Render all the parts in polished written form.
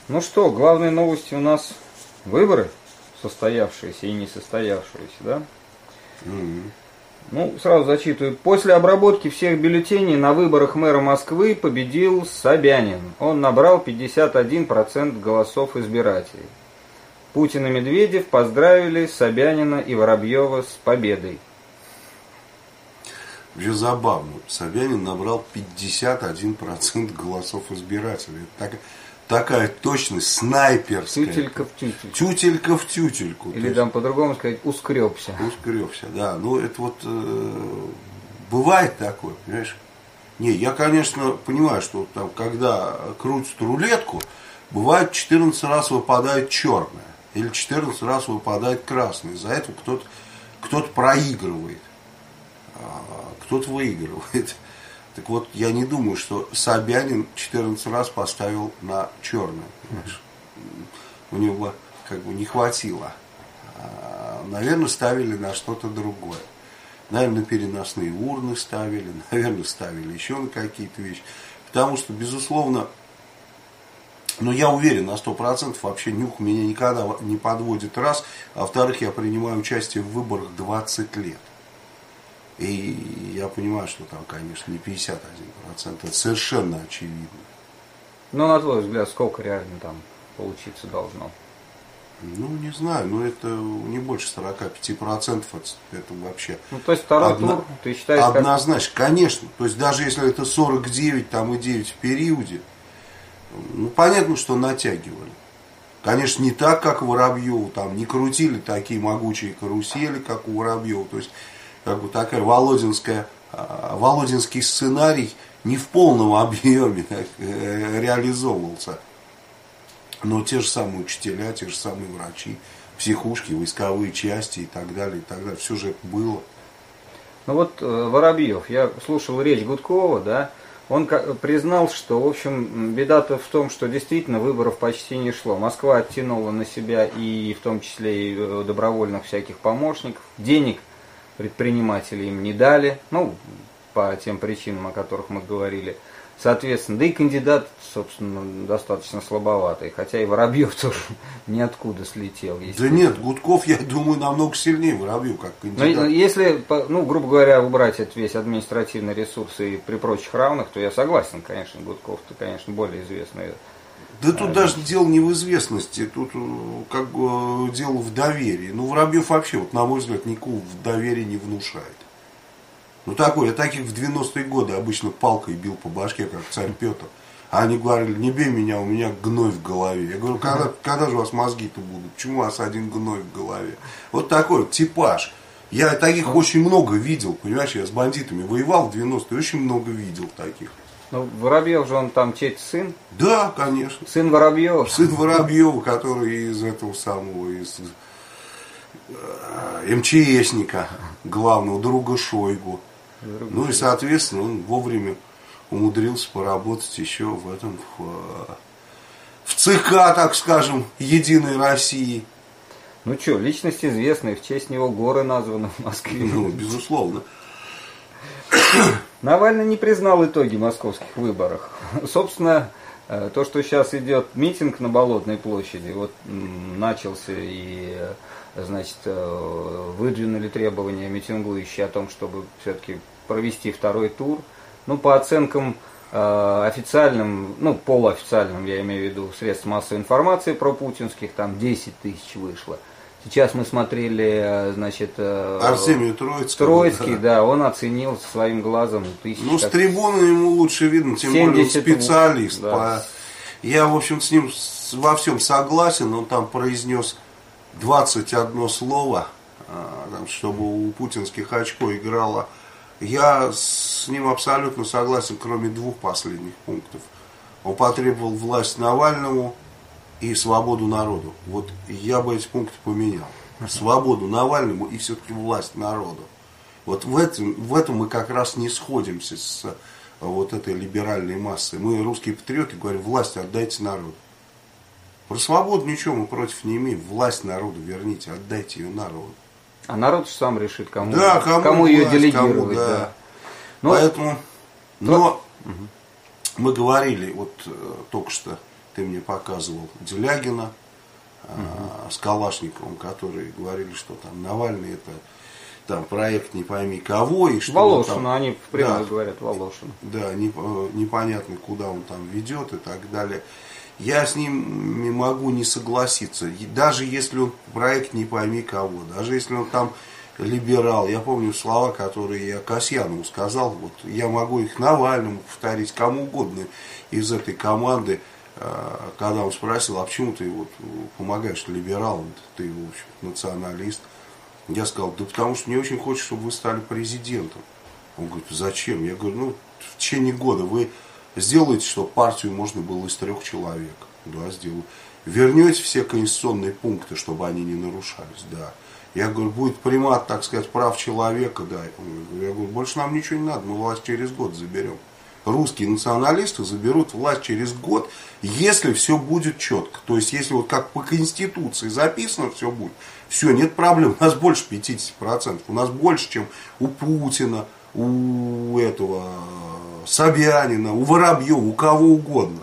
Ну что, главные новости у нас выборы, состоявшиеся и несостоявшиеся, да? Ну, сразу зачитываю. После обработки всех бюллетеней на выборах мэра Москвы победил Собянин. Он набрал 51% голосов избирателей. Путин и Медведев поздравили Собянина и Воробьева с победой. Вообще забавно. Собянин набрал 51% голосов избирателей. Такая точность снайперская. Тютелька в тютельку. Тютелька в тютельку. Или там по-другому сказать, ускребся. Ускребся, да. Ну, это вот бывает такое, понимаешь? Не, я, конечно, понимаю, что там, когда крутят рулетку, бывает 14 раз выпадает черная. Или 14 раз выпадает красная. Из-за этого кто-то проигрывает. Кто-то выигрывает. Так вот, я не думаю, что Собянин 14 раз поставил на черное. Понимаешь? У него как бы не хватило. Наверное, ставили на что-то другое. Наверное, на переносные урны ставили. Наверное, ставили еще на какие-то вещи. Потому что, безусловно, но я уверен на 100%, вообще нюх меня никогда не подводит, раз. А во-вторых, я принимаю участие в выборах 20 лет. И я понимаю, что там, конечно, не 51%, это совершенно очевидно. Ну, на твой взгляд, сколько реально там получиться должно? Ну, не знаю, но это не больше 45%, это вообще... Ну, то есть второй тур, ты считаешь... Однозначно, конечно. То есть даже если это 49, там и 9 в периоде, ну, понятно, что натягивали. Конечно, не так, как Воробьеву, там не крутили такие могучие карусели, как у Воробьева. То есть, как бы такая володинский сценарий не в полном объеме реализовывался. Но те же самые учителя, те же самые врачи, психушки, войсковые части и так далее, все же это было. Ну вот Воробьев, я слушал речь Гудкова, да, он признал, что, в общем, беда-то в том, что действительно выборов почти не шло. Москва оттянула на себя и в том числе и добровольных всяких помощников, денег предприниматели им не дали, ну, по тем причинам, о которых мы говорили. Соответственно, да и кандидат, собственно, достаточно слабоватый, хотя и Воробьев тоже ниоткуда слетел. Да нет, Гудков, я думаю, намного сильнее Воробьев как кандидат. Но если, ну, грубо говоря, убрать этот весь административный ресурс и при прочих равных, то я согласен, конечно, Гудков-то, конечно, более известный. Да тут даже дело не в известности, тут как бы дело в доверии. Ну, Воробьев вообще, вот, на мой взгляд, никакого доверия не внушает. Ну, такой, я таких в 90-е годы обычно палкой бил по башке, как царь Петр. А они говорили, не бей меня, у меня гной в голове. Я говорю, когда же у вас мозги-то будут? Почему у вас один гной в голове? Вот такой вот типаж. Я таких очень много видел, понимаешь, я с бандитами воевал в 90-е, очень много видел таких. Ну, Воробьев же он там чей-то сын? Да, конечно. Сын Воробьева? Сын Воробьева, который из этого самого, из МЧСника, главного друга Шойгу. Ну и, соответственно, он вовремя умудрился поработать еще в этом, в ЦК, так скажем, Единой России. Ну что, личность известная, в честь него горы названы в Москве. Ну, безусловно. Навальный не признал итоги московских выборов. Собственно, то, что сейчас идет митинг на Болотной площади, вот начался и, значит, выдвинули требования митингующие о том, чтобы все-таки провести второй тур. Ну, по оценкам официальным, ну, полуофициальным, я имею в виду, средств массовой информации про путинских, там 10 тысяч вышло. Сейчас мы смотрели, значит, Арсений Троицкий, да, он оценил своим глазом тысячи. Ну, с трибуны ему лучше видно, тем более он специалист. Да. Я, в общем, с ним во всем согласен. Он там произнес 21 слово, чтобы у путинских очко играло. Я с ним абсолютно согласен, кроме двух последних пунктов. Он потребовал власть Навальному и свободу народу. Вот я бы эти пункты поменял. Свободу Навальному и все-таки власть народу. Вот в этом мы как раз не сходимся с вот этой либеральной массой. Мы, русские патриоты, говорим, власть отдайте народу. Про свободу ничего мы против не имеем. Власть народу верните, отдайте ее народу. А народ сам решит, кому, да, кому ее делегировать. Кому, да. Поэтому, но мы говорили вот только что ты мне показывал Делягина с Калашниковым, которые говорили, что там Навальный это там проект не пойми кого. И что Волошин, там, они прямо говорят, Волошин. Да, непонятно, куда он там ведет и так далее. Я с ним не могу не согласиться. Даже если он проект не пойми кого, даже если он там либерал. Я помню слова, которые я Касьянову сказал. Вот я могу их Навальному повторить, кому угодно из этой команды. Когда он спросил, а почему ты вот помогаешь либералам, ты, в общем, националист. Я сказал, да потому что мне очень хочется, чтобы вы стали президентом. Он говорит, зачем? Я говорю, ну, в течение года вы сделаете, чтобы партию можно было из 3 человек. Да, сделаю. Вернете все конституционные пункты, чтобы они не нарушались, да. Я говорю, будет примат, так сказать, прав человека, да. Я говорю, больше нам ничего не надо, мы власть через год заберем. Русские националисты заберут власть через год, если все будет четко. То есть, если вот как по Конституции записано все будет, все, нет проблем. У нас больше 50%. У нас больше, чем у Путина, у этого Собянина, у Воробьева, у кого угодно.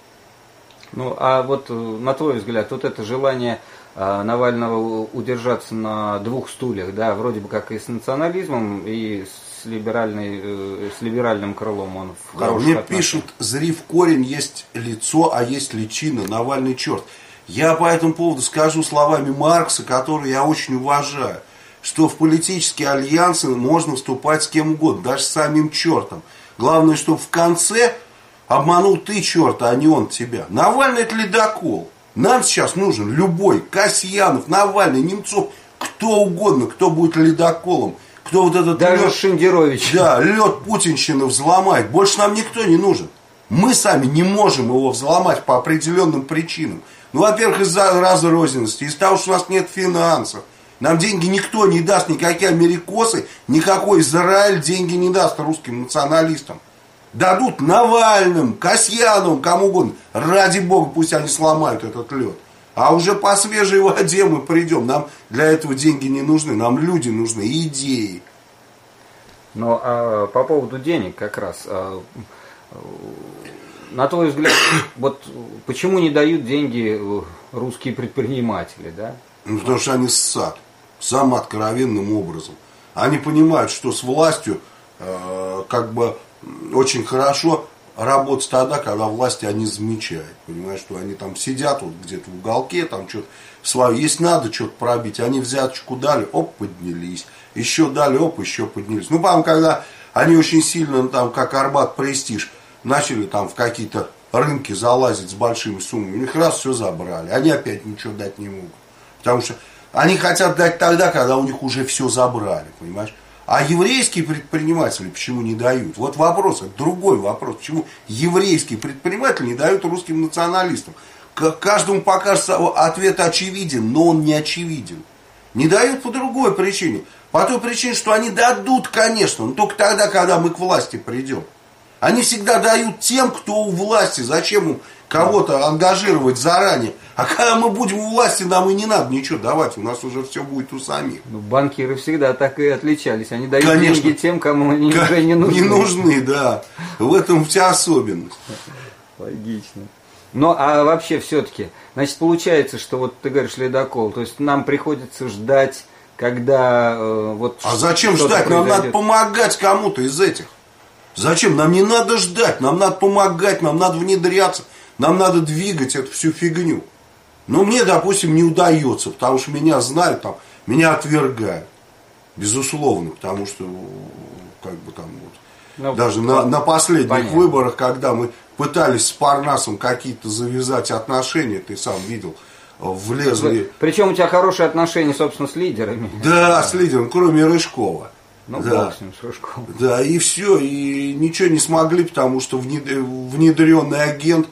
Ну, а вот на твой взгляд, вот это желание Навального удержаться на 2 стульях, да, вроде бы как и с национализмом, и с либеральным крылом он в хороших Мне отношениях. пишут, зри в корень, есть лицо, а есть личина, Навальный черт. Я по этому поводу скажу словами Маркса, которые я очень уважаю, что в политические альянсы можно вступать с кем угодно, даже с самим чертом. Главное, чтобы в конце обманул ты черта, а не он тебя. Навальный это ледокол. Нам сейчас нужен любой, Касьянов, Навальный, Немцов, кто угодно, кто будет ледоколом. Кто вот этот даже лед, Шендерович. Да, лед путинщины взломает. Больше нам никто не нужен. Мы сами не можем его взломать по определенным причинам. Ну, во-первых, из-за разрозненности, из-за того, что у нас нет финансов. Нам деньги никто не даст, никакие америкосы, никакой Израиль деньги не даст русским националистам. Дадут Навальным, Касьяновым, кому угодно. Ради бога, пусть они сломают этот лед. А уже по свежей воде мы придем. Нам для этого деньги не нужны, нам люди нужны, идеи. Но по поводу денег как раз, на твой взгляд, вот почему не дают деньги русские предприниматели, да? Ну, потому что они ссат, самым откровенным образом. Они понимают, что с властью как бы очень хорошо работать тогда, когда власти они замечают. Понимаешь, что они там сидят вот где-то в уголке, там что-то свое. Если надо что-то пробить, они взяточку дали, оп, поднялись. Еще дали, оп, еще поднялись. Ну, по-моему, когда они очень сильно, там, как Арбат Престиж, начали там в какие-то рынки залазить с большими суммами, у них раз все забрали. Они опять ничего дать не могут. Потому что они хотят дать тогда, когда у них уже все забрали, понимаешь? А еврейские предприниматели почему не дают? Вот вопрос, это другой вопрос. Почему еврейские предприниматели не дают русским националистам? Каждому покажется ответ очевиден, но он не очевиден. Не дают по другой причине. По той причине, что они дадут, конечно, но только тогда, когда мы к власти придем. Они всегда дают тем, кто у власти. Зачем им кого-то ангажировать заранее? А когда мы будем у власти, нам и не надо ничего давать. У нас уже все будет у самих. Ну, банкиры всегда так и отличались. Они дают конечно, деньги тем, кому они уже не нужны. Не нужны, да. В этом вся особенность. Логично. Ну, а вообще все-таки, значит, получается, что вот ты говоришь ледокол, то есть нам приходится ждать, когда вот... А зачем ждать? Нам надо помогать кому-то из этих. Зачем? Нам не надо ждать, нам надо помогать, нам надо внедряться, нам надо двигать эту всю фигню. Но мне, допустим, не удается, потому что меня знают, там, меня отвергают. Безусловно, потому что, как бы там вот, ну, даже на последних понятно. Выборах, когда мы пытались с Парнасом какие-то завязать отношения, ты сам видел, влезли... Причем у тебя хорошие отношения, собственно, с лидерами. Да, с лидером, кроме Рыжкова. Ну, да. С ним, с Рыжковым. Да, и все, и ничего не смогли, потому что внедренный агент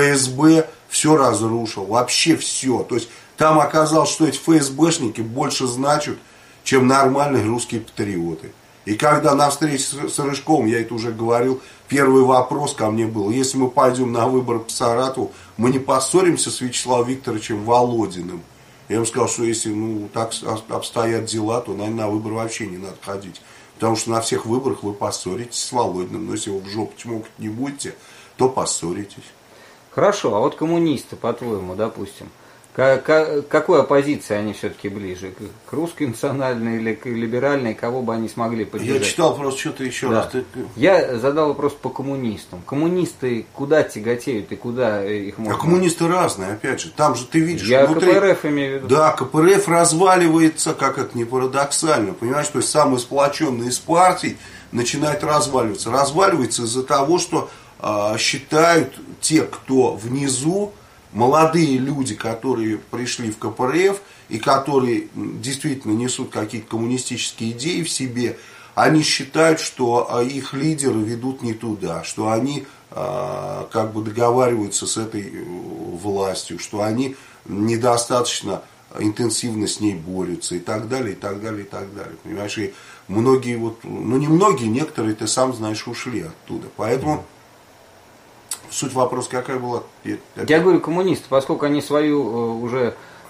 ФСБ все разрушил, вообще все. То есть там оказалось, что эти ФСБшники больше значат, чем нормальные русские патриоты. И когда на встрече с Рыжковым, я это уже говорил, первый вопрос ко мне был: если мы пойдем на выборы по Саратову, мы не поссоримся с Вячеславом Викторовичем Володиным? Я ему сказал, что если так обстоят дела, то, наверное, на выборы вообще не надо ходить. Потому что на всех выборах вы поссоритесь с Володиным. Но если вы в жопу чмокать не будете, то поссоритесь. Хорошо, а вот коммунисты, по-твоему, допустим, к какой оппозиции они все-таки ближе? К русской национальной или к либеральной? Кого бы они смогли поддержать? Я читал просто что-то еще раз. Я задал вопрос по коммунистам. Коммунисты куда тяготеют и куда их можно... А коммунисты разные, опять же. Там же ты видишь... Я внутри... КПРФ имею в виду. Да, КПРФ разваливается, как это не парадоксально. Понимаешь, то есть самый сплоченный из партий начинает разваливаться. Разваливается из-за того, что считают те, кто внизу, молодые люди, которые пришли в КПРФ и которые действительно несут какие-то коммунистические идеи в себе, они считают, что их лидеры ведут не туда, что они как бы договариваются с этой властью, что они недостаточно интенсивно с ней борются и так далее, и так далее, и так далее. Понимаешь, и многие, вот, ну не многие, некоторые, ты сам знаешь, ушли оттуда. Поэтому суть вопроса какая была? Я говорю коммунисты, поскольку они свою уже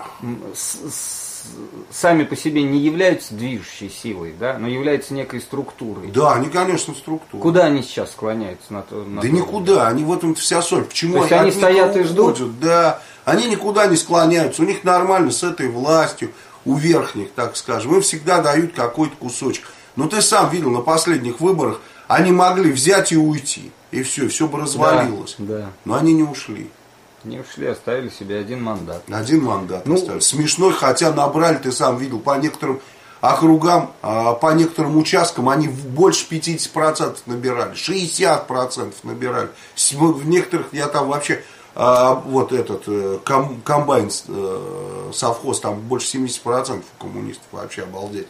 сами по себе не являются движущей силой, да, но являются некой структурой. Да, они, конечно, структура. Куда они сейчас склоняются? Да никуда, они в этом вся соль. Почему они стоят и ждут? Да, они никуда не склоняются, у них нормально с этой властью, у верхних, так скажем, им всегда дают какой-то кусочек. Но ты сам видел на последних выборах, они могли взять и уйти, и все бы развалилось. Да. Но они не ушли. Не ушли, оставили себе один мандат. Один мандат оставили. Смешной, хотя набрали, ты сам видел, по некоторым округам, по некоторым участкам они больше 50% набирали, 60% набирали. В некоторых, я там вообще, вот этот комбайн, совхоз, там больше 70% у коммунистов, вообще обалдеть.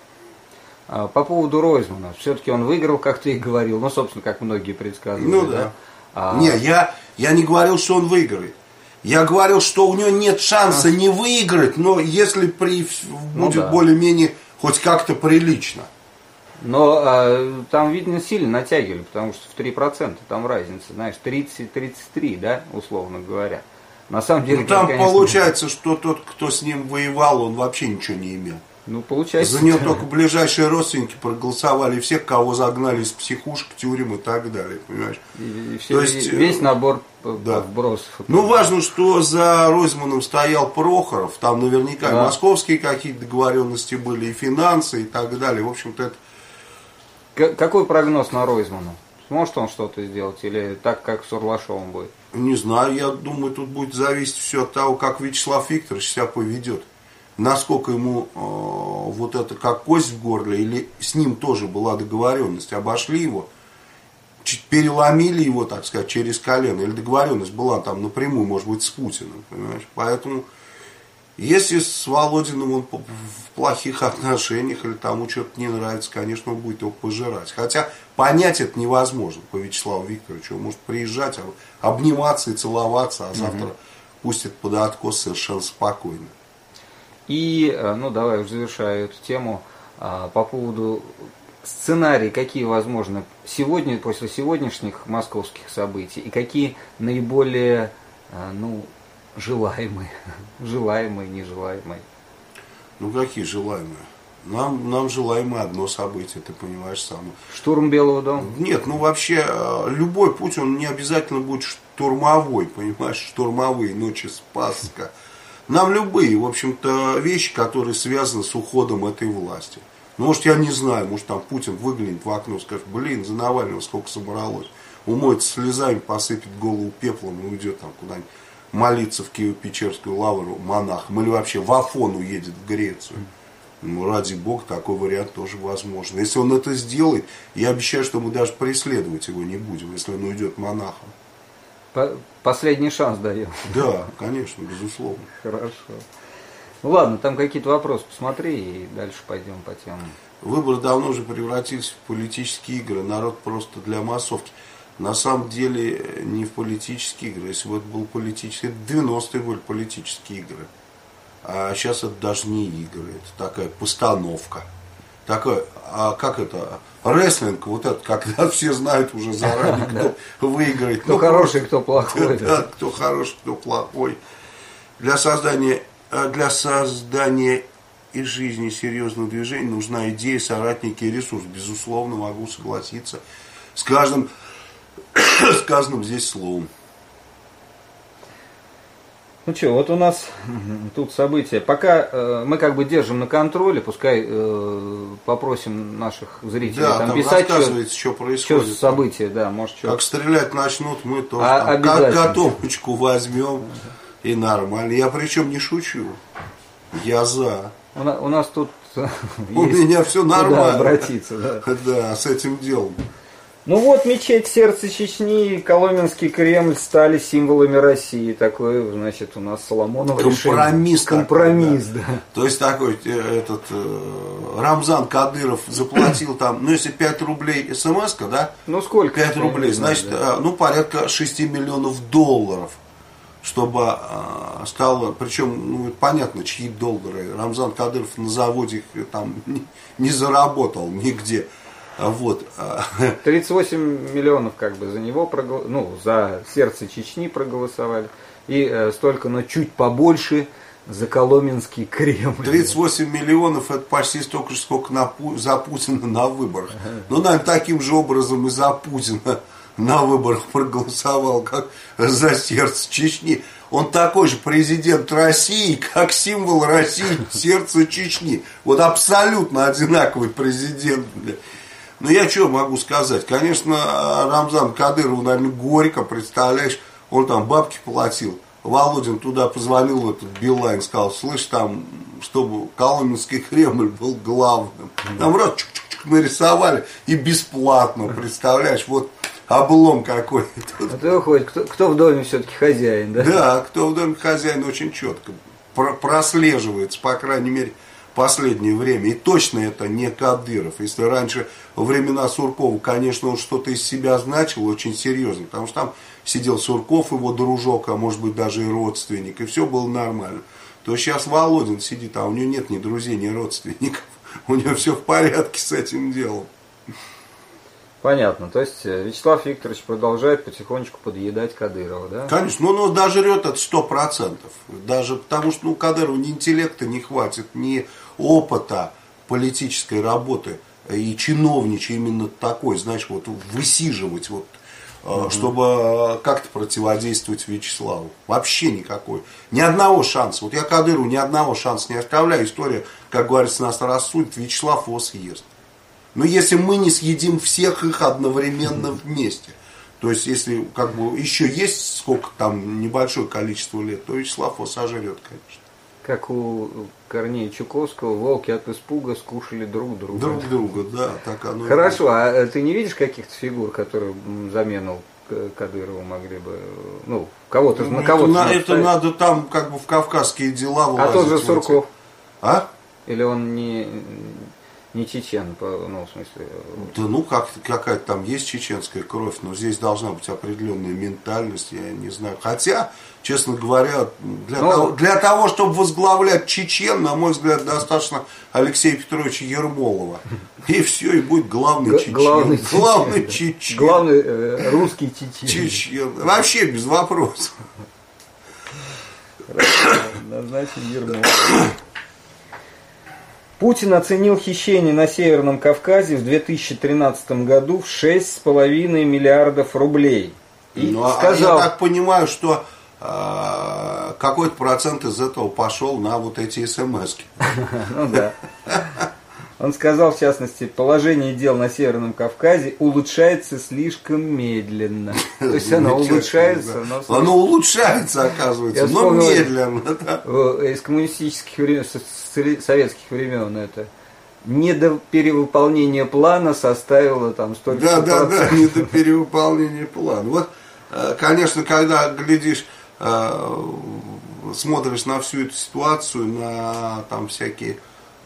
По поводу Ройзмана, все-таки он выиграл, как ты и говорил, ну, собственно, как многие предсказывали. Ну да. Не, я не говорил, что он выиграет. Я говорил, что у него нет шанса не выиграть, но если будет более-менее хоть как-то прилично. Но там, видно, сильно натягивали, потому что в 3% там разница, знаешь, 30-33, да, условно говоря. На самом деле, там конечно, получается, что тот, кто с ним воевал, он вообще ничего не имел. Ну, получается. За него только ближайшие родственники проголосовали, всех, кого загнали из психушек, тюрем и так далее, понимаешь? И все, то есть, весь набор вбросов. Ну, важно, что за Ройзманом стоял Прохоров, там наверняка и московские какие-то договоренности были, и финансы, и так далее. В общем-то, это... Какой прогноз на Ройзмана? Сможет он что-то сделать или так, как с Урлашовым будет? Не знаю, я думаю, тут будет зависеть все от того, как Вячеслав Викторович себя поведет. Насколько ему вот это как кость в горле, или с ним тоже была договоренность, обошли его, переломили его, так сказать, через колено, или договоренность была там напрямую, может быть, с Путиным, понимаешь? Поэтому, если с Володиным он в плохих отношениях, или тому что-то не нравится, конечно, он будет его пожирать. Хотя понять это невозможно по Вячеславу Викторовичу. Он может приезжать, обниматься и целоваться, а завтра пустит под откос совершенно спокойно. И, ну, давай уже завершаю эту тему, по поводу сценарий, какие возможны сегодня, после сегодняшних московских событий, и какие наиболее, ну, желаемые, нежелаемые. Ну, какие желаемые? Нам желаемое одно событие, ты понимаешь, самое. Штурм Белого дома? Нет, ну вообще, любой путь, он не обязательно будет штурмовой, понимаешь, штурмовые ночи Спасска. Нам любые, в общем-то, вещи, которые связаны с уходом этой власти. Ну, может, я не знаю, может, там Путин выглянет в окно и скажет, блин, за Навального сколько собралось. Умоется слезами, посыпет голову пеплом и уйдет там куда-нибудь молиться в Киево-Печерскую лавру монахом. Или вообще в Афон уедет в Грецию. Ну, ради бога, такой вариант тоже возможен. Если он это сделает, я обещаю, что мы даже преследовать его не будем, если он уйдет монахом. Последний шанс даем. Да, конечно, безусловно. Хорошо. Ну ладно, там какие-то вопросы посмотри и дальше пойдем по темам. Выборы давно уже превратились в политические игры. Народ просто для массовки. На самом деле не в политические игры. Если бы это был политический, это 90-е были политические игры. А сейчас это даже не игры. Это такая постановка. Такой, как это, рестлинг, вот это, когда все знают уже заранее, кто выиграет. Кто хороший, кто плохой. Да, кто хороший, кто плохой. Для создания и жизни серьезного движения нужна идея, соратники и ресурс. Безусловно, могу согласиться с каждым сказанным здесь словом. Ну что, вот у нас тут события. Пока мы как бы держим на контроле, пускай попросим наших зрителей Да, там там писать, рассказывайте, что происходит. что события, да, может что. Как стрелять начнут, мы тоже Обязательно. котомочку возьмем и нормально. Я причем не шучу. Я за. У нас тут У меня все нормально. куда обратиться, да. Да, с этим делом. Ну вот, мечеть сердца Чечни и Коломенский Кремль стали символами России. Такой, значит, у нас Соломонов Компромисс. Компромисс, такой, да. То есть такой Рамзан Кадыров заплатил там, ну если 5 рублей смс-ка, да? Ну сколько? 5 рублей, значит, да. ну порядка 6 миллионов долларов. Чтобы стало, причем, ну, понятно, чьи доллары. Рамзан Кадыров на заводе их там не заработал нигде. Вот. 38 миллионов как бы за него за сердце Чечни проголосовали. И столько, но чуть побольше за Коломенский Кремль. 38 миллионов это почти столько же, сколько за Путина на выборах. Ну, наверное, таким же образом и за Путина на выборах проголосовал, как за сердце Чечни. Он такой же президент России, как символ России, сердце Чечни. Вот абсолютно одинаковый президент. Ну, я что могу сказать? Конечно, Рамзан Кадырову, наверное, горько, представляешь, он там бабки платил. Володин туда позвонил в этот Билайн, сказал, слышь, там, чтобы Коломенский Кремль был главным. Там раз чук-чук-чук нарисовали и бесплатно, представляешь, вот облом какой. Это выходит, кто в доме все-таки хозяин, да? Да, кто в доме хозяин очень четко прослеживается, по крайней мере, в последнее время. И точно это не Кадыров. Если раньше, во времена Суркова, конечно, он что-то из себя значил очень серьезно, потому что там сидел Сурков, его дружок, а может быть даже и родственник, и все было нормально. То сейчас Володин сидит, а у него нет ни друзей, ни родственников. У него все в порядке с этим делом. Понятно. То есть Вячеслав Викторович продолжает потихонечку подъедать Кадырова, да? Конечно, но он дожрет это 100%. Даже потому что у Кадырова ни интеллекта не хватит, ни опыта политической работы и чиновничьей именно такой, знаешь, вот высиживать, вот, чтобы как-то противодействовать Вячеславу. Вообще никакой. Ни одного шанса. Вот я Кадырову ни одного шанса не оставляю. История, как говорится, нас рассудит, Вячеслав его съест. Но если мы не съедим всех их одновременно вместе, то есть если как бы еще есть сколько там небольшое количество лет, то Вячеслав его сожрет, конечно. Как у Корнея Чуковского, волки от испуга скушали друг друга. Друг друга, да, так оно. Хорошо, а ты не видишь каких-то фигур, которые замену Кадырову могли бы, ну, кого-то, на кого-то... Это надо там как бы в кавказские дела влазить. А тот же Сурков? А? Или он не чечен, ну, в смысле... Да ну, какая-то там есть чеченская кровь, но здесь должна быть определенная ментальность, я не знаю. Хотя, честно говоря, для того, чтобы возглавлять чечен, на мой взгляд, достаточно Алексея Петровича Ермолова. И все, и будет главный чечен. Главный чечен. Главный русский чечен. Вообще без вопросов. Назначен Ермолов. Путин оценил хищение на Северном Кавказе в 2013 году в 6,5 миллиардов рублей. И сказал, я так понимаю, что какой-то процент из этого пошел на вот эти смс-ки. Ну да. Он сказал, в частности, положение дел на Северном Кавказе улучшается слишком медленно. То есть оно улучшается, но... Оно улучшается, оказывается, но медленно. Из коммунистических времен, советских времен это недоперевыполнение плана составило там столько процентов. Да, недоперевыполнение плана. Вот, конечно, когда глядишь, смотришь на всю эту ситуацию, на там всякие,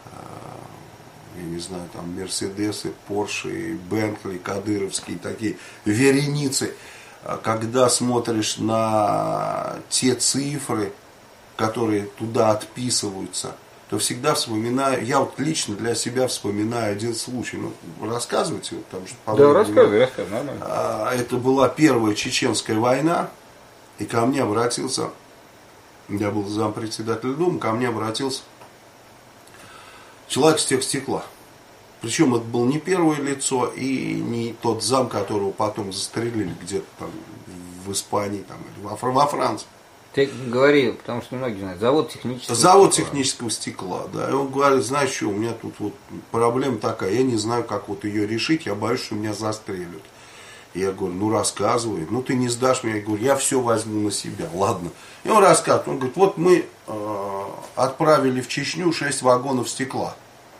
я не знаю, там Мерседесы, Порши, Бентли, Кадыровские такие вереницы, когда смотришь на те цифры, которые туда отписываются, то всегда вспоминаю, я вот лично для себя вспоминаю один случай. Ну, рассказывайте, потому что, да, рассказывай, нормально. Это была первая чеченская война, и ко мне обратился, я был зампредседателя Думы, ко мне обратился человек из техстекла. Причем это было не первое лицо и не тот зам, которого потом застрелили где-то там в Испании там, или во Франции. Ты говори, потому что многие знают, завод технического Завод стекла. технического стекла, да. И он говорит, знаешь что, у меня тут вот проблема такая, я не знаю, как вот ее решить, я боюсь, что меня застрелят. Я говорю, ну рассказывай, ну ты не сдашь меня. Я говорю, я все возьму на себя, ладно. И он рассказывает, он говорит, вот мы отправили в Чечню 6 вагонов стекла.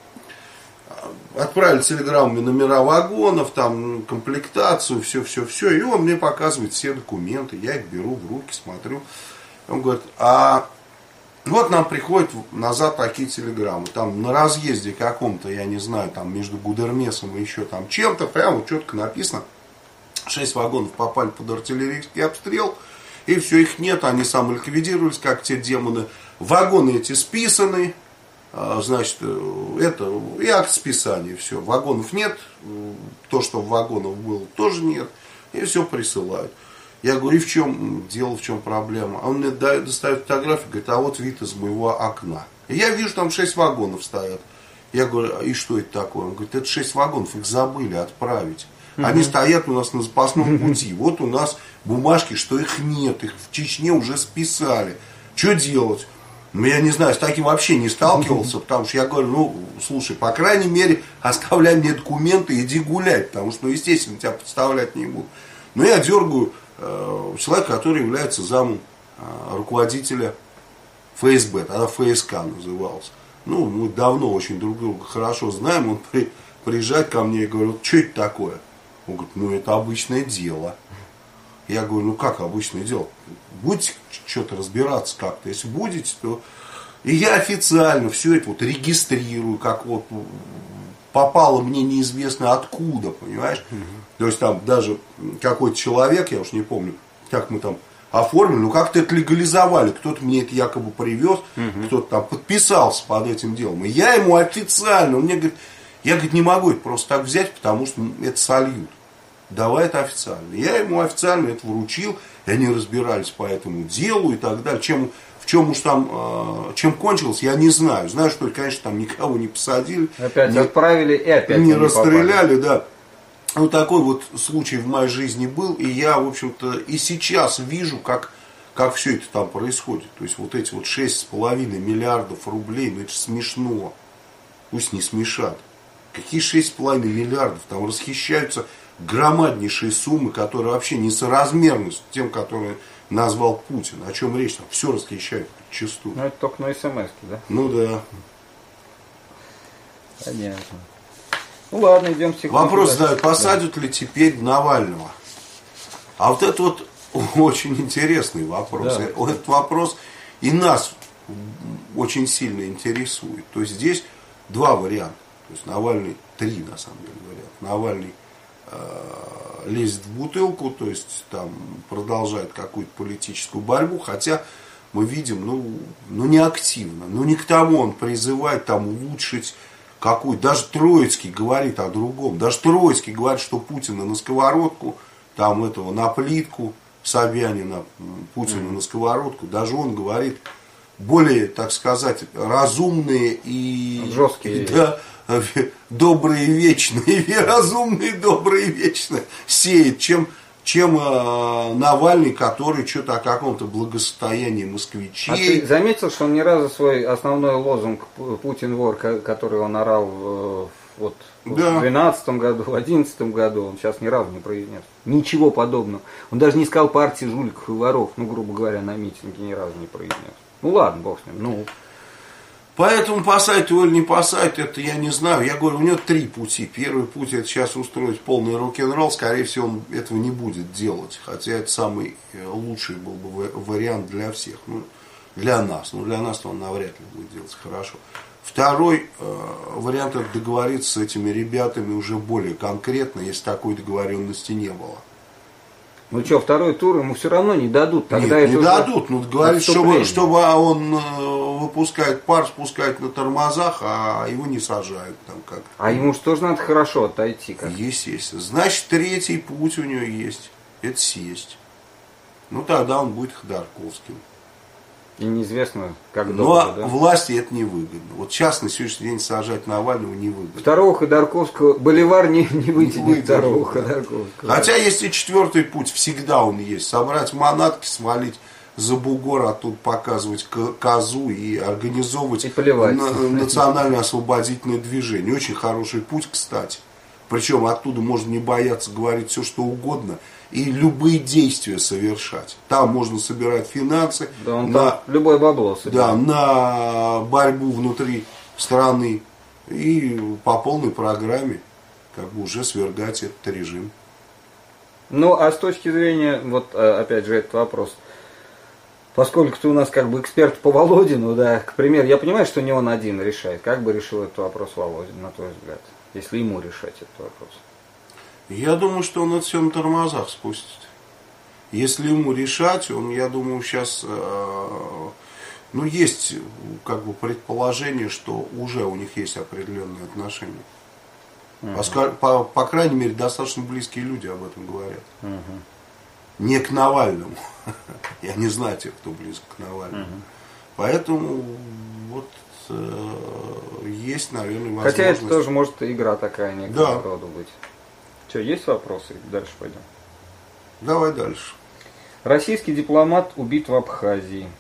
Отправили телеграммами номера вагонов, там комплектацию, все. И он мне показывает все документы, я их беру в руки, смотрю. Он говорит, а вот нам приходят назад такие телеграммы. Там на разъезде каком-то, я не знаю, там между Гудермесом и еще там чем-то, прямо четко написано, 6 вагонов попали под артиллерийский обстрел, и все, их нет, они самоликвидировались, как те демоны. Вагоны эти списаны, значит, это и акт списания, все, вагонов нет, то, что в вагонах было, тоже нет, и все присылают. Я говорю, и в чем дело, в чем проблема? А он мне достает фотографию, говорит, а вот вид из моего окна. И я вижу, там 6 вагонов стоят. Я говорю, и что это такое? Он говорит, это 6 вагонов, их забыли отправить. Они стоят у нас на запасном пути. Вот у нас бумажки, что их нет, их в Чечне уже списали. Что делать? Ну, я не знаю, с таким вообще не сталкивался, потому что я говорю, ну, слушай, по крайней мере, оставляй мне документы, иди гуляй, потому что, ну, естественно, тебя подставлять не буду. Но я дергаю человека, который является замом руководителя ФСБ, тогда ФСК назывался. Ну, мы давно очень друг друга хорошо знаем, он приезжает ко мне и говорит, что это такое? Он говорит, ну, это обычное дело. Я говорю, ну, как обычное дело? Будете что-то разбираться как-то? Если будете, то... И я официально все это вот регистрирую, как вот попало мне неизвестно откуда, понимаешь? То есть там даже какой-то человек, я уж не помню, как мы там оформили, ну как-то это легализовали. Кто-то мне это якобы привез, кто-то там подписался под этим делом. И я ему официально, он мне говорит, я, говорит, не могу это просто так взять, потому что это сольют. Давай это официально. Я ему официально это вручил, и они разбирались по этому делу и так далее. В чем уж там, чем кончилось, я не знаю. Знаю, что, конечно, там никого не посадили. Опять отправили и опять не расстреляли, да. Вот такой вот случай в моей жизни был. И я, в общем-то, и сейчас вижу, как все это там происходит. То есть вот эти вот 6,5 миллиардов рублей, ну это смешно. Пусть не смешат. Какие 6,5 миллиардов? Там расхищаются громаднейшие суммы, которые вообще несоразмерны с тем, которые назвал Путин. О чем речь? Там все расхищают подчистую. Ну это только на смс-ки, да? Ну да. Понятно. Ну ладно, идем секунду. Вопрос задают, посадят ли теперь Навального? А вот это вот очень интересный вопрос. Да. Этот вопрос и нас очень сильно интересует. То есть здесь два варианта. То есть Навальный, три на самом деле варианта. Навальный лезет в бутылку, то есть там продолжает какую-то политическую борьбу, хотя мы видим, ну не активно, ну не к тому он призывает там улучшить какую-то, даже Троицкий говорит о другом, даже Троицкий говорит, что Путина на сковородку, там этого на плитку, Собянина, Путина на сковородку, даже он говорит более, так сказать, разумные и жесткие, да, добрые и вечные, разумные, добрые и вечные сеет, чем Навальный, который что-то о каком-то благосостоянии москвичей. А ты заметил, что он ни разу свой основной лозунг «Путин вор», который он орал вот, в 2012 году, в 2011 году, он сейчас ни разу не произнес. Ничего подобного. Он даже не сказал партии жуликов и воров, ну, грубо говоря, на митинге ни разу не произнес. Ну ладно, бог с ним. Ну. Поэтому посадить его или не посадить, это я не знаю. Я говорю, у него три пути. Первый путь — это сейчас устроить полный рок-н-ролл. Скорее всего, он этого не будет делать. Хотя это самый лучший был бы вариант для всех. Ну, для нас. Ну, для нас-то он навряд ли будет делать хорошо. Второй вариант — это договориться с этими ребятами уже более конкретно, если такой договоренности не было. Ну что, второй тур ему все равно не дадут. Тогда Нет, это не дадут. Ну, говорит, чтобы он выпускает пар, спускает на тормозах, а его не сажают там как-то. А ему же тоже надо хорошо отойти. Как? Естественно. Значит, третий путь у него есть. Это сесть. Ну, тогда он будет Ходорковским. И неизвестно, как долго. Ну, а да? власти это невыгодно. Вот сейчас, на сегодняшний день, сажать Навального невыгодно. Второго Ходорковского, Боливар не вытянет второго да. Ходорковского. Хотя есть и четвертый путь, всегда он есть. Собрать манатки, свалить за бугор оттуда показывать козу и организовывать и национальное освободительное движение. Очень хороший путь, кстати. Причем оттуда можно не бояться говорить все, что угодно, и любые действия совершать. Там можно собирать финансы, да, он там любое бабло собирает. Да, на борьбу внутри страны и по полной программе как бы уже свергать этот режим. Ну, а с точки зрения, вот опять же этот вопрос, поскольку ты у нас как бы эксперт по Володину, да, к примеру, я понимаю, что не он один решает. Как бы решил этот вопрос Володин, на твой взгляд, если ему решать этот вопрос? Я думаю, что он это все на тормозах спустит. Если ему решать, он, я думаю, сейчас, ну, есть как бы предположение, что уже у них есть определенные отношения. По крайней мере, достаточно близкие люди об этом говорят. Не к Навальному. Я не знаю тех, кто близок к Навальному. Поэтому вот есть, наверное, возможность. Хотя это тоже может игра такая некоторого рода быть. Что, есть вопросы? Дальше пойдем. Давай дальше. Российский дипломат убит в Абхазии.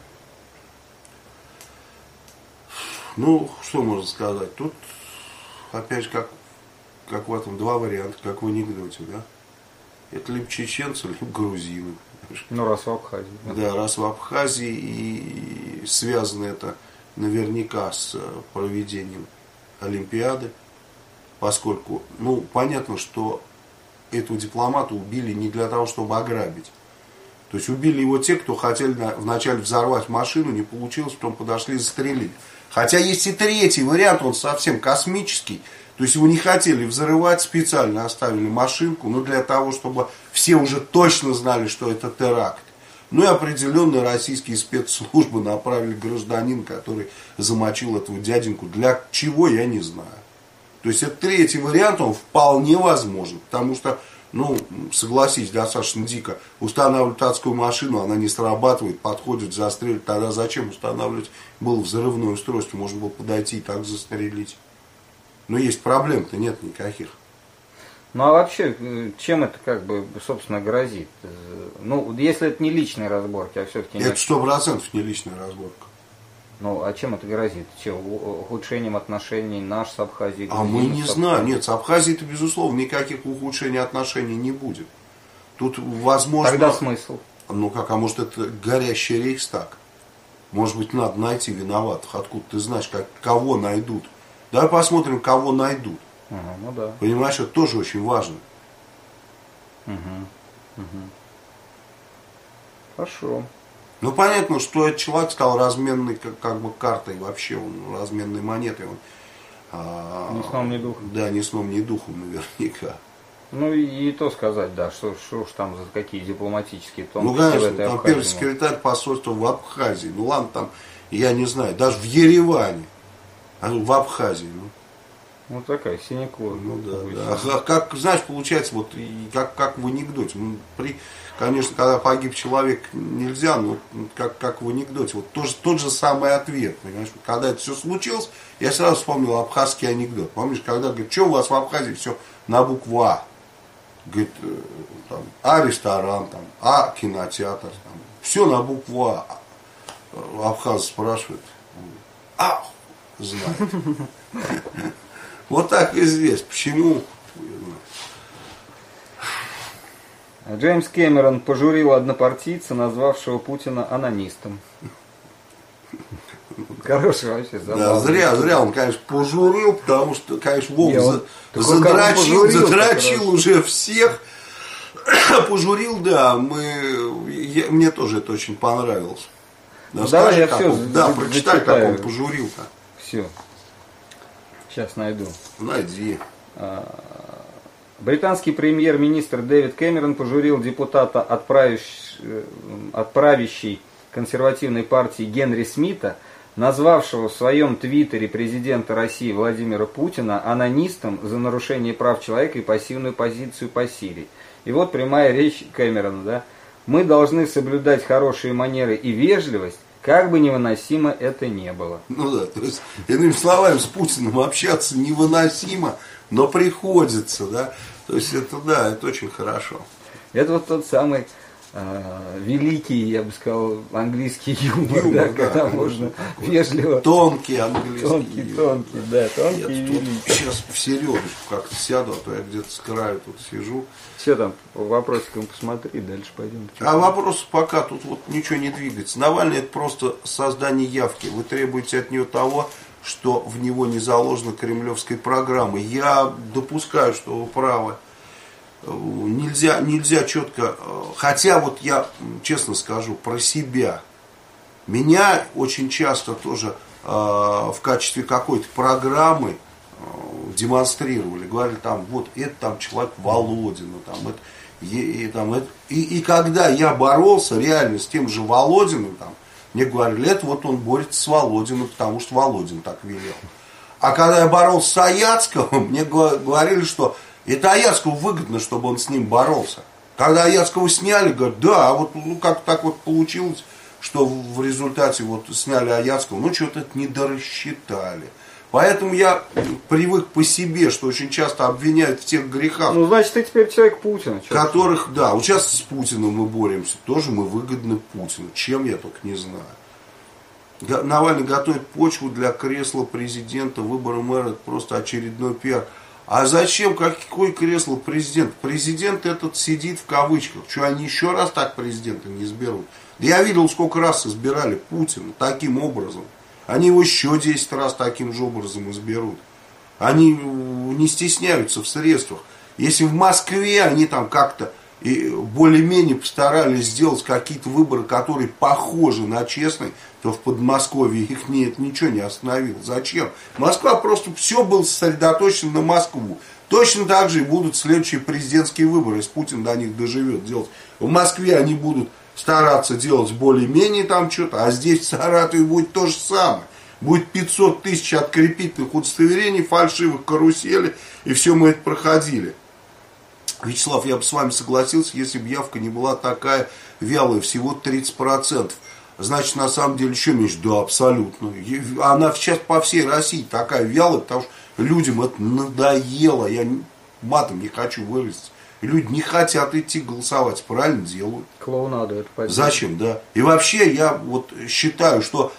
Ну, что можно сказать? Тут, опять же, как в этом, два варианта, как в анекдоте, да? Это либо чеченцы, либо грузины. Ну, раз в Абхазии. Да, раз в Абхазии, и связано это наверняка с проведением Олимпиады, поскольку, ну, понятно, что этого дипломата убили не для того, чтобы ограбить. То есть убили его те, кто хотели вначале взорвать машину, не получилось, потом подошли и застрелили. Хотя есть и третий вариант, он совсем космический. То есть его не хотели взрывать, специально оставили машинку, но для того, чтобы все уже точно знали, что это теракт. Ну и определенно российские спецслужбы направили гражданина, который замочил этого дяденьку. Для чего, я не знаю. То есть это третий вариант, он вполне возможен. Потому что, ну, согласись, достаточно дико. Устанавливать адскую машину, она не срабатывает, подходит, застрелит. Тогда зачем устанавливать было взрывное устройство? Можно было подойти и так застрелить. Но есть проблем-то нет никаких. Ну а вообще, чем это как бы, собственно, грозит? Ну, если это не личные разборки, а все-таки... Это 100% не личная разборка. Ну, а чем это грозит? Чем? Ухудшением отношений наш с Абхазией? А мы не знаем. Нет, с Абхазией-то, безусловно, никаких ухудшений отношений не будет. Тут, возможно... Тогда смысл? Ну как, а может это горящий Рейхстаг? Может быть, надо найти виноватых. Откуда ты знаешь, кого найдут? Давай посмотрим, кого найдут. Ну да. Понимаешь, это тоже очень важно. Хорошо. Ну понятно, что этот человек стал разменной как бы картой вообще, он разменной монетой. Он, ни сном, ни духом. Да, ни сном, ни духом наверняка. Ну и то сказать, да, что уж там за какие дипломатические Ну тонкости конечно, в этой там Абхазии. первый секретарь посольства в Абхазии. Ну ладно, там, я не знаю, даже в Ереване. А в Абхазии, ну. Ну такая синекура. Ну да. А как, знаешь, получается, вот как в анекдоте. Ну, конечно, когда погиб человек, нельзя, но как в анекдоте. Вот тот же самый ответ. Понимаешь? Когда это все случилось, я сразу вспомнил абхазский анекдот. Помнишь, когда говорит, что у вас в Абхазии все на букву А? Говорит, там, А ресторан, там, А кинотеатр, там, все на букву А. Абхаз спрашивает, а знает. Вот так и здесь. Почему? Джеймс Кэмерон пожурил однопартийца, назвавшего Путина анонистом. Хороший вообще забавный. Да, зря он, конечно, пожурил, потому что, конечно, Вов задрочил уже всех. Пожурил, да, мне тоже это очень понравилось. Да, давай я все прочитай, как он пожурил-то. Все. Сейчас найду. Найди. Британский премьер-министр Дэвид Кэмерон пожурил депутата от правящей консервативной партии Генри Смита, назвавшего в своем твиттере президента России Владимира Путина анонистом за нарушение прав человека и пассивную позицию по Сирии. И вот прямая речь Кэмерона, да. Мы должны соблюдать хорошие манеры и вежливость, как бы невыносимо это не было. Ну да, то есть, иными словами, с Путиным общаться невыносимо, но приходится, да. То есть это, да, это очень хорошо. Это вот тот самый великий, я бы сказал, английский юмор, да, когда можно вежливо. Тонкий английский юмор. Тонкий, да, тонкий и великий. Сейчас в середочку как-то сяду, а то я где-то с краю тут сижу. Все там, вопросиком посмотри, дальше пойдем. А вопросы пока тут вот ничего не двигается. Навальный — это просто создание явки. Вы требуете от нее того, что в него не заложено кремлевской программы. Я допускаю, что вы правы. Нельзя четко, хотя вот я честно скажу про себя, меня очень часто тоже в качестве какой-то программы демонстрировали, говорили там, вот это там человек Володин, и когда я боролся реально с тем же Володиным, там, мне говорили, это вот он борется с Володиным, потому что Володин так велел. А когда я боролся с Аяцковым, мне говорили, что это Аяцкову выгодно, чтобы он с ним боролся. Когда Аяцкова сняли, говорят, да, вот как так вот получилось, что в результате вот сняли Аяцкого, ну что-то это недорассчитали. Поэтому я привык по себе, что очень часто обвиняют в тех грехах. Ну, значит, ты теперь человек Путина. Которых, да, вот сейчас с Путиным мы боремся, тоже мы выгодны Путину. Чем, я только не знаю. Навальный готовит почву для кресла президента, выборы мэра, это просто очередной пиар. А зачем, какое кресло президент? Президент этот сидит в кавычках. Что, они еще раз так президента не изберут? Да я видел, сколько раз избирали Путина таким образом. Они его еще 10 раз таким же образом изберут. Они не стесняются в средствах. Если в Москве они там как-то более-менее постарались сделать какие-то выборы, которые похожи на честные, то в Подмосковье их ничего не остановило. Зачем? Москва просто все было сосредоточено на Москву. Точно так же и будут следующие президентские выборы, если Путин до них доживет, делать. В Москве они будут стараться делать более-менее там что-то, а здесь в Саратове будет то же самое. Будет 500 тысяч открепительных удостоверений, фальшивых каруселей, и все мы это проходили. Вячеслав, я бы с вами согласился, если бы явка не была такая вялая, всего 30%. Значит, на самом деле еще меньше. Да, абсолютно. Она сейчас по всей России такая вялая, потому что людям это надоело. Я матом не хочу вырасти. Люди не хотят идти голосовать, правильно делают. Клоунаду это понятно. Зачем, да. И вообще я вот считаю, что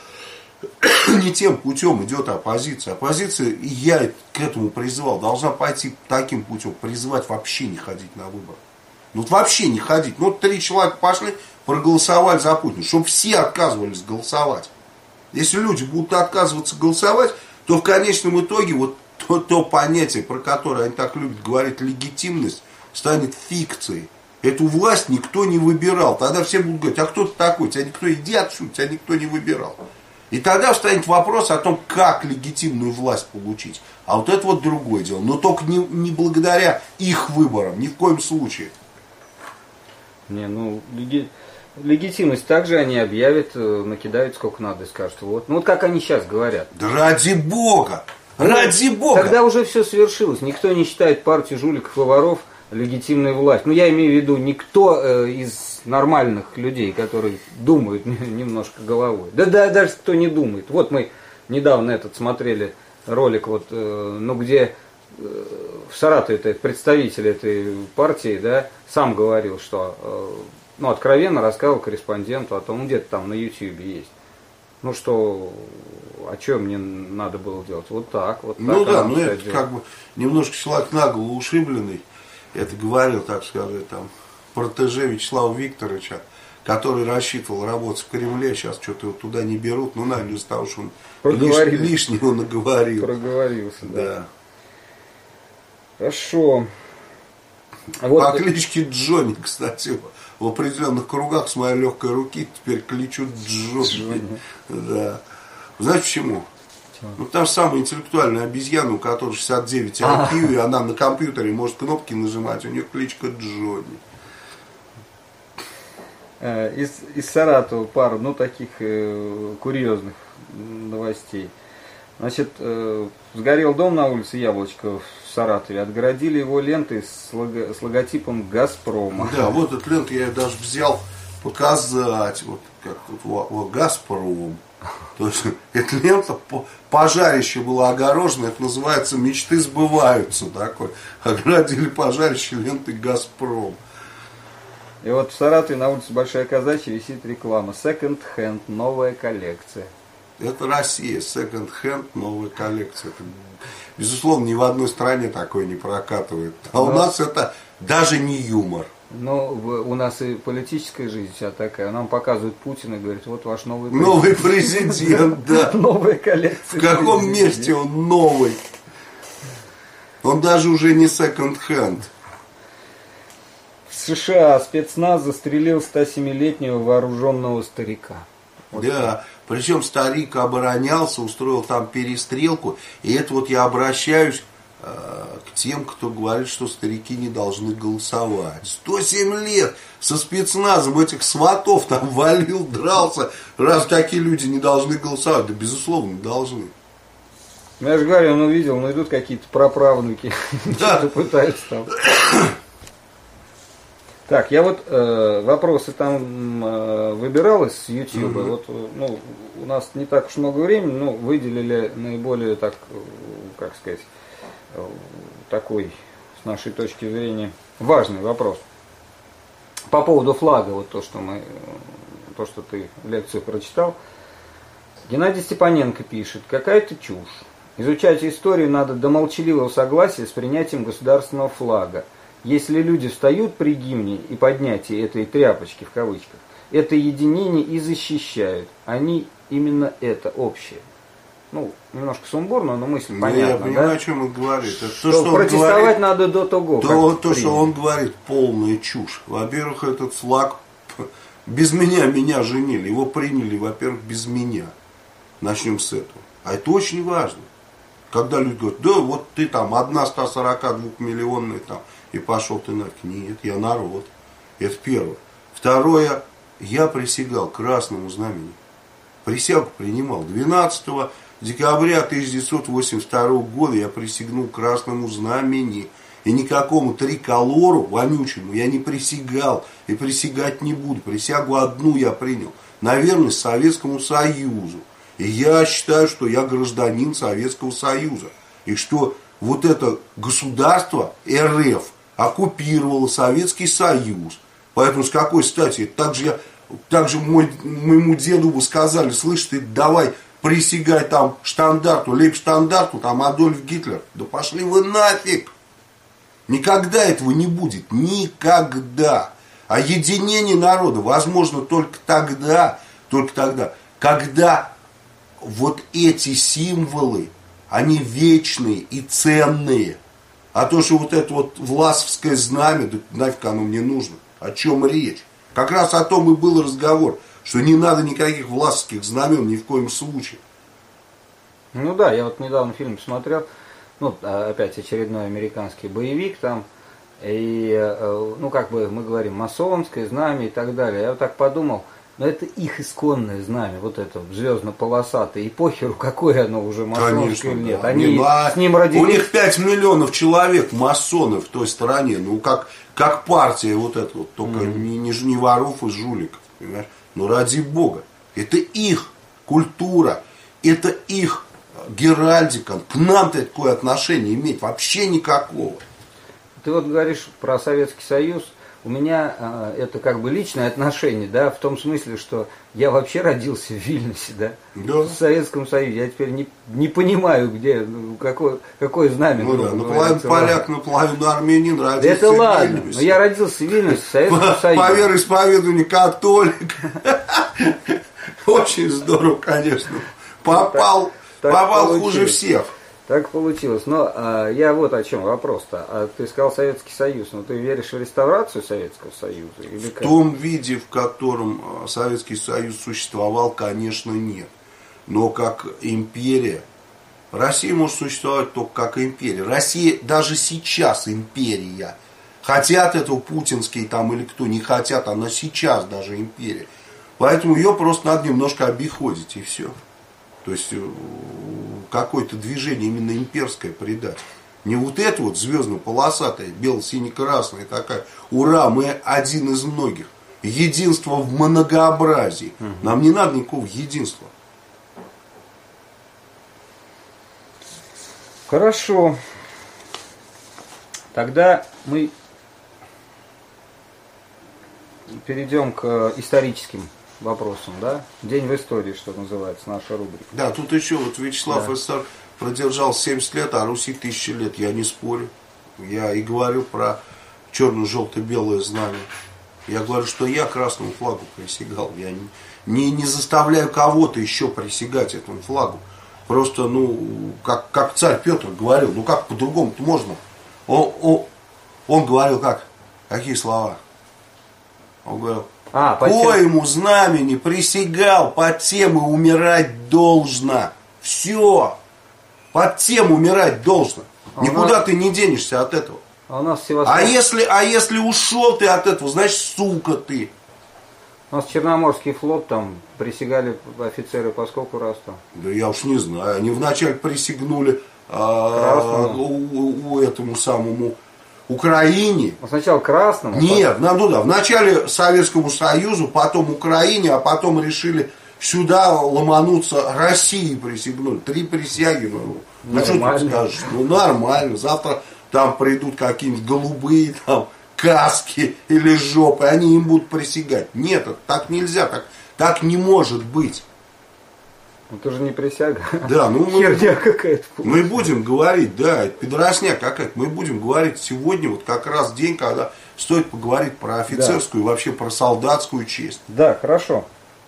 не тем путем идет оппозиция. Оппозиция, и я к этому призывал, должна пойти таким путем, призывать вообще не ходить на выборы. Ну вот вообще не ходить. Ну 3 человека пошли, проголосовали за Путина, чтобы все отказывались голосовать. Если люди будут отказываться голосовать, то в конечном итоге вот то понятие, про которое они так любят говорить, легитимность, станет фикцией. Эту власть никто не выбирал. Тогда все будут говорить, а кто ты такой? Тебя никто, иди отсюда, тебя никто не выбирал. И тогда встанет вопрос о том, как легитимную власть получить. А вот это вот другое дело. Но только не благодаря их выборам, ни в коем случае. Не, ну, легитимность также они объявят, накидают сколько надо и скажут. Вот. Ну вот как они сейчас говорят. Да ради Бога! Ради Бога! Когда уже все свершилось, никто не считает партию жуликов и воров легитимной властью. Ну я имею в виду, никто из нормальных людей, которые думают немножко головой. Да даже кто не думает. Вот мы недавно смотрели ролик, вот, ну где в Саратове представитель этой партии, да, сам говорил, что, ну, откровенно рассказывал корреспонденту о том, где-то там на YouTube есть. Ну что, а что мне надо было делать? Вот так, вот так. Ну да, ну это как бы немножко человек наголо ушибленный. Это говорил, так сказать, там, протеже Вячеслава Викторовича, который рассчитывал работать в Кремле, сейчас что-то его туда не берут, ну, наверное, из-за того, что он лишнего наговорил. Проговорился, да. Хорошо. Вот. По кличке Джонни, кстати, в определенных кругах с моей легкой руки теперь кличут Джонни. Да. Знаешь почему? Ну, там самая интеллектуальная обезьяна, у которой 69 IQ, и она на компьютере может кнопки нажимать, у нее кличка Джонни. Из Саратова пару, ну, таких курьезных новостей. Значит, сгорел дом на улице Яблочко в Саратове, отгородили его лентой с логотипом «Газпрома». Да, вот эту ленту я даже взял показать, вот как тут вот «Газпром». То есть эта лента, пожарище было огорожено, это называется «Мечты сбываются». Такой. Оградили пожарище лентой «Газпром». И вот в Саратове на улице Большая Казачья висит реклама. Second Hand, новая коллекция. Это Россия, секонд-хенд, новая коллекция. Это, безусловно, ни в одной стране такое не прокатывает. А у нас это даже не юмор. Но у нас и политическая жизнь вся такая. Нам показывают Путина и говорят, вот ваш новый президент. Новый президент, да. Новая коллекция. В каком месте он новый? Он даже уже не секонд-хенд. В США спецназ застрелил 107-летнего вооруженного старика. Вот да, причем старик оборонялся, устроил там перестрелку. И это вот я обращаюсь к тем, кто говорит, что старики не должны голосовать. 107 лет со спецназом этих сватов там валил, дрался. Раз такие люди не должны голосовать, да безусловно не должны. Я же говорю, он увидел, но идут какие-то праправнуки, что-то пытаются там. Так, я вот вопросы там выбирал из YouTube. Вот, ну, у нас не так уж много времени, но выделили наиболее, так, как сказать, такой, с нашей точки зрения, важный вопрос. По поводу флага, вот то, что ты лекцию прочитал. Геннадий Степаненко пишет, какая-то чушь. Изучать историю надо до молчаливого согласия с принятием государственного флага. Если люди встают при гимне и поднятии этой тряпочки, в кавычках, это единение и защищают. Они именно это общее. Ну, немножко сумбурно, но мысль понятна. Я понимаю, да? о чем он говорит. Это что протестовать говорит, надо до того, то, что он говорит, полная чушь. Во-первых, этот флаг без меня женили. Его приняли, во-первых, без меня. Начнем с этого. А это очень важно. Когда люди говорят, да, вот ты там, 1/142-миллионная там, и пошел ты нафиг. Нет, я народ. Это первое. Второе, я присягал Красному Знамени. Присягу принимал. 12 декабря 1982 года я присягнул Красному Знамени. И никакому триколору вонючему я не присягал. И присягать не буду. Присягу одну я принял. На верность Советскому Союзу. И я считаю, что я гражданин Советского Союза. И что вот это государство РФ оккупировало Советский Союз. Поэтому с какой стати? Так же моему деду бы сказали, слышь, ты давай присягай там штандарту, лейбштандарту, там Адольф Гитлер. Да пошли вы нафиг! Никогда этого не будет. Никогда. А единение народа возможно только тогда, когда вот эти символы, они вечные и ценные. А то, что вот это вот власовское знамя, да нафиг оно мне нужно. О чем речь? Как раз о том и был разговор, что не надо никаких власовских знамен ни в коем случае. Ну да, я вот недавно фильм смотрел, ну опять очередной американский боевик там, и, ну как бы мы говорим, масонское знамя и так далее. Я вот так подумал, но это их исконное знамя, вот это звездно-полосатое, и похеру, какое оно уже, масонское или нет. Да. Они с ним родились. У них 5 миллионов человек масонов в той стране, ну как партия вот эта вот, только не воров и жуликов, понимаешь? Ну ради Бога, это их культура, это их геральдика, к нам-то такое отношение иметь вообще никакого. Ты вот говоришь про Советский Союз. У меня это как бы личное отношение, да, в том смысле, что я вообще родился в Вильнюсе, да, в Советском Союзе. Я теперь не понимаю, где, какое знамя. Ну да, наполовину поляк, наполовину армянин родился да это в ладно, Вильнюсе. Но я родился в Вильнюсе, в Советском Союзе. По вероисповеданию католик. Очень здорово, конечно. Попал хуже всех. Так получилось. Но я вот о чем вопрос-то. Ты сказал Советский Союз, но ты веришь в реставрацию Советского Союза? Или как? В том виде, в котором Советский Союз существовал, конечно, нет. Но как империя, Россия может существовать только как империя. Россия даже сейчас империя. Хотят этого путинские там или кто, не хотят, она сейчас даже империя. Поэтому ее просто надо немножко обиходить и все. То есть какое-то движение именно имперское придать. Не вот это вот звездно-полосатая, бело-сине-красная такая. Ура, мы один из многих. Единство в многообразии. Нам не надо никакого единства. Хорошо. Тогда мы перейдем к историческим вопросам, да? День в истории, что называется, наша рубрика. Да, тут еще вот Вячеслав СССР продержал 70 лет, а Руси 1000 лет. Я не спорю. Я и говорю про черно-желто-белое знамя. Я говорю, что я красному флагу присягал. Я не заставляю кого-то еще присягать этому флагу. Просто, ну, как царь Петр говорил, ну как по-другому-то можно? Он говорил как? Какие слова? Он говорил, коему знамени присягал, под тем и умирать должно. Все. Под тем умирать должно. Никуда ты не денешься от этого. А у нас если ушел ты от этого, значит, сука ты. У нас Черноморский флот, там присягали офицеры по сколько раз там? Да я уж не знаю. Они вначале присягнули этому самому Украине. Сначала красному? Нет, вначале Советскому Союзу, потом Украине, а потом решили сюда ломануться, России присягнули. 3 присяги. Ну что ты скажешь? Ну нормально. Завтра там придут какие-нибудь голубые там каски или жопы, они им будут присягать. Нет, так нельзя, так не может быть. Это же не присяга. Да, херня какая-то. Мы будем говорить, да, пидоросня какая-то. Мы будем говорить сегодня, вот как раз день, когда стоит поговорить про офицерскую и вообще про солдатскую честь. Да, хорошо.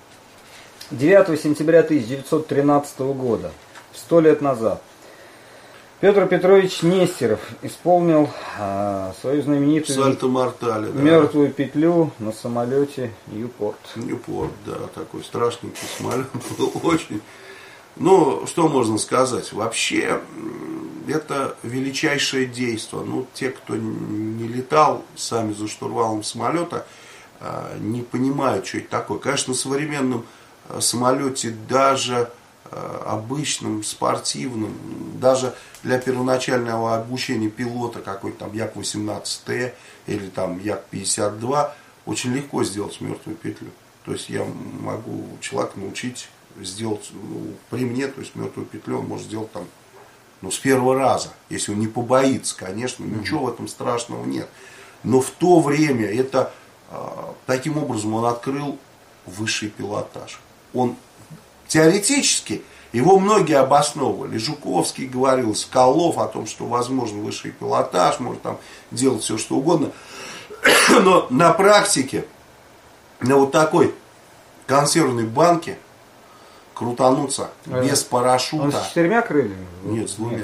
9 сентября 1913 года, 100 лет назад, Петр Петрович Нестеров исполнил свою знаменитую сальто-мортале, мертвую петлю на самолете Ньюпорт. Ньюпорт, да, такой страшненький самолет был очень. Ну, что можно сказать? Вообще, это величайшее действо. Ну, те, кто не летал сами за штурвалом самолета, не понимают, что это такое. Конечно, на современном самолете даже обычным, спортивным, даже для первоначального обучения пилота какой-то там Як-18Т или там Як-52 очень легко сделать мертвую петлю. То есть я могу человека научить сделать, при мне, то есть мертвую петлю он может сделать там, с первого раза, если он не побоится, конечно, ничего в этом страшного нет. Но в то время это таким образом он открыл высший пилотаж. Он теоретически, его многие обосновывали. Жуковский говорил, Соколов о том, что возможен высший пилотаж, может там делать все, что угодно. Но на практике, на вот такой консервной банке крутануться без парашюта. Он с 4 крыльями? Нет, с 2.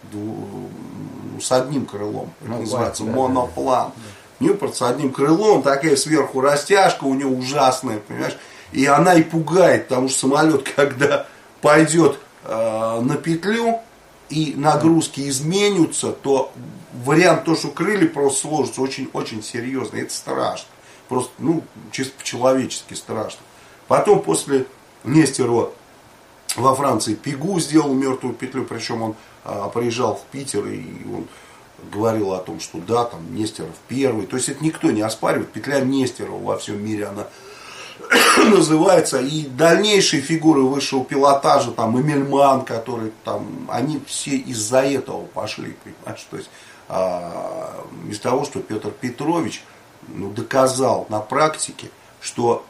С одним крылом. Это называется моноплан. Ньюпорт с одним крылом, такая сверху растяжка у него ужасная, понимаешь? И она и пугает, потому что самолет, когда пойдет на петлю и нагрузки изменятся, то вариант то, что крылья просто сложатся, очень-очень серьезно. Это страшно. Просто, чисто по-человечески страшно. Потом после Нестерова во Франции Пигу сделал мертвую петлю, причем он приезжал в Питер и он говорил о том, что да, там Нестеров первый. То есть это никто не оспаривает. Петля Нестерова во всем мире она называется. И дальнейшие фигуры высшего пилотажа, там Эмельман, который там, они все из-за этого пошли, понимаешь? То есть из того, что Петр Петрович доказал на практике, что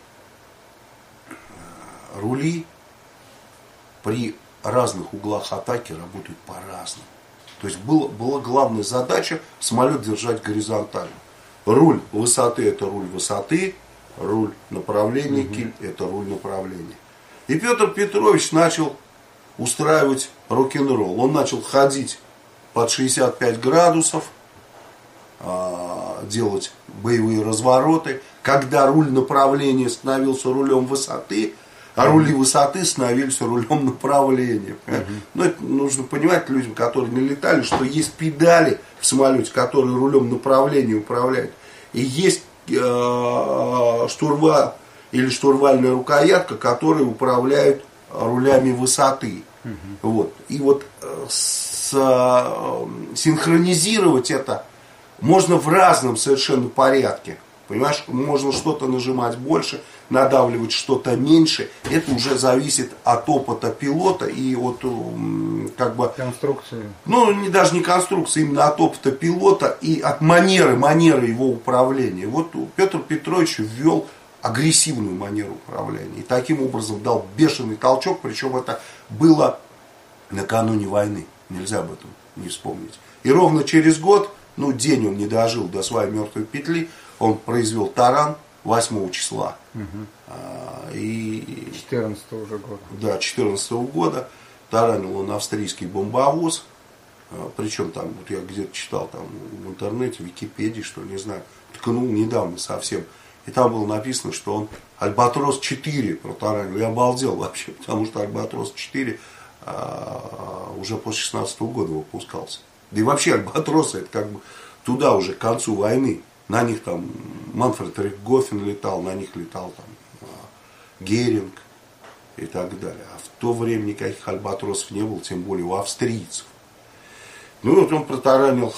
рули при разных углах атаки работают по-разному. То есть была главная задача самолет держать горизонтально. Руль высоты это руль высоты, руль направления, киль это руль направления. И Петр Петрович начал устраивать рок-н-ролл. Он начал ходить под 65 градусов, делать боевые развороты. Когда руль направления становился рулем высоты, а рули высоты становились рулем направления. Но это нужно понимать людям, которые не летали, что есть педали в самолете, которые рулем направления управляют. И есть штурвал или штурвальная рукоятка, которые управляют рулями высоты. Вот. И вот синхронизировать это можно в разном совершенно порядке. Понимаешь, можно что-то нажимать больше, надавливать что-то меньше, это уже зависит от опыта пилота и от конструкции. Даже не конструкции, именно от опыта пилота и от манеры его управления. Вот Петр Петрович ввел агрессивную манеру управления и таким образом дал бешеный толчок, причем это было накануне войны, нельзя об этом не вспомнить. И ровно через год, день он не дожил до своей мертвой петли, он произвел таран 8 числа. И 14 уже года. Да, 14 года. Таранил он австрийский бомбовоз. Причем там, вот я где-то читал там в интернете, в Википедии, что ли, не знаю, ткнул недавно совсем. И там было написано, что он Альбатрос-4 протаранил. Я обалдел вообще, потому что Альбатрос-4 уже после 16 года выпускался. Да и вообще Альбатросы, это как бы туда уже к концу войны. На них там Манфред Рихтгофен летал, на них летал там Геринг и так далее. А в то время никаких альбатросов не было, тем более у австрийцев. Вот он протаранил,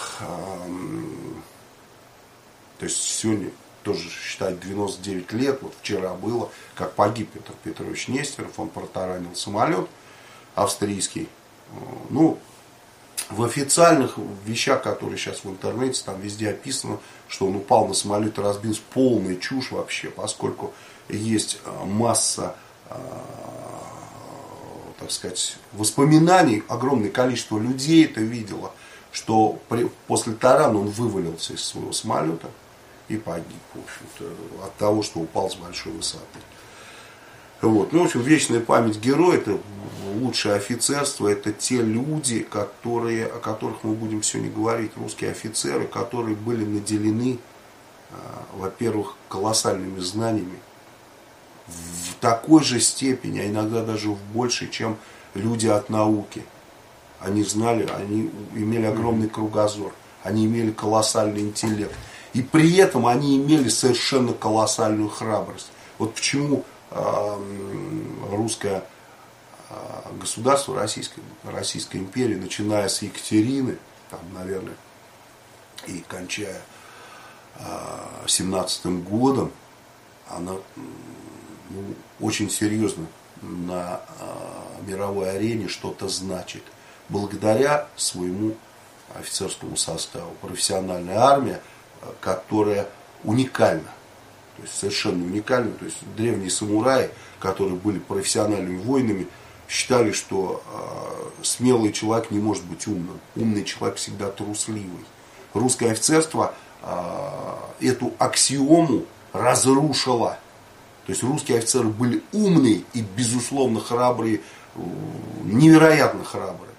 то есть сегодня тоже считать 99 лет, вот вчера было, как погиб Петр Петрович Нестеров, он протаранил самолет австрийский. В официальных вещах, которые сейчас в интернете, там везде описано, что он упал на самолет и разбился, полная чушь вообще, поскольку есть масса, так сказать, воспоминаний, огромное количество людей это видело, что после тарана он вывалился из своего самолета и погиб, в общем-то, от того, что упал с большой высоты. В общем, вечная память героя, это лучшее офицерство, это те люди, о которых мы будем сегодня говорить, русские офицеры, которые были наделены, во-первых, колоссальными знаниями, в такой же степени, а иногда даже в большей, чем люди от науки. Они знали, они имели огромный кругозор, они имели колоссальный интеллект. И при этом они имели совершенно колоссальную храбрость. Вот почему русское государство, Российская империя, начиная с Екатерины, там, наверное, и кончая 17-м годом, она очень серьезно на мировой арене что-то значит. Благодаря своему офицерскому составу. Профессиональная армия, которая уникальна. То есть совершенно уникально. То есть древние самураи, которые были профессиональными воинами, считали, что смелый человек не может быть умным. Умный человек всегда трусливый. Русское офицерство эту аксиому разрушило. То есть русские офицеры были умные и, безусловно, храбрые, невероятно храбрые.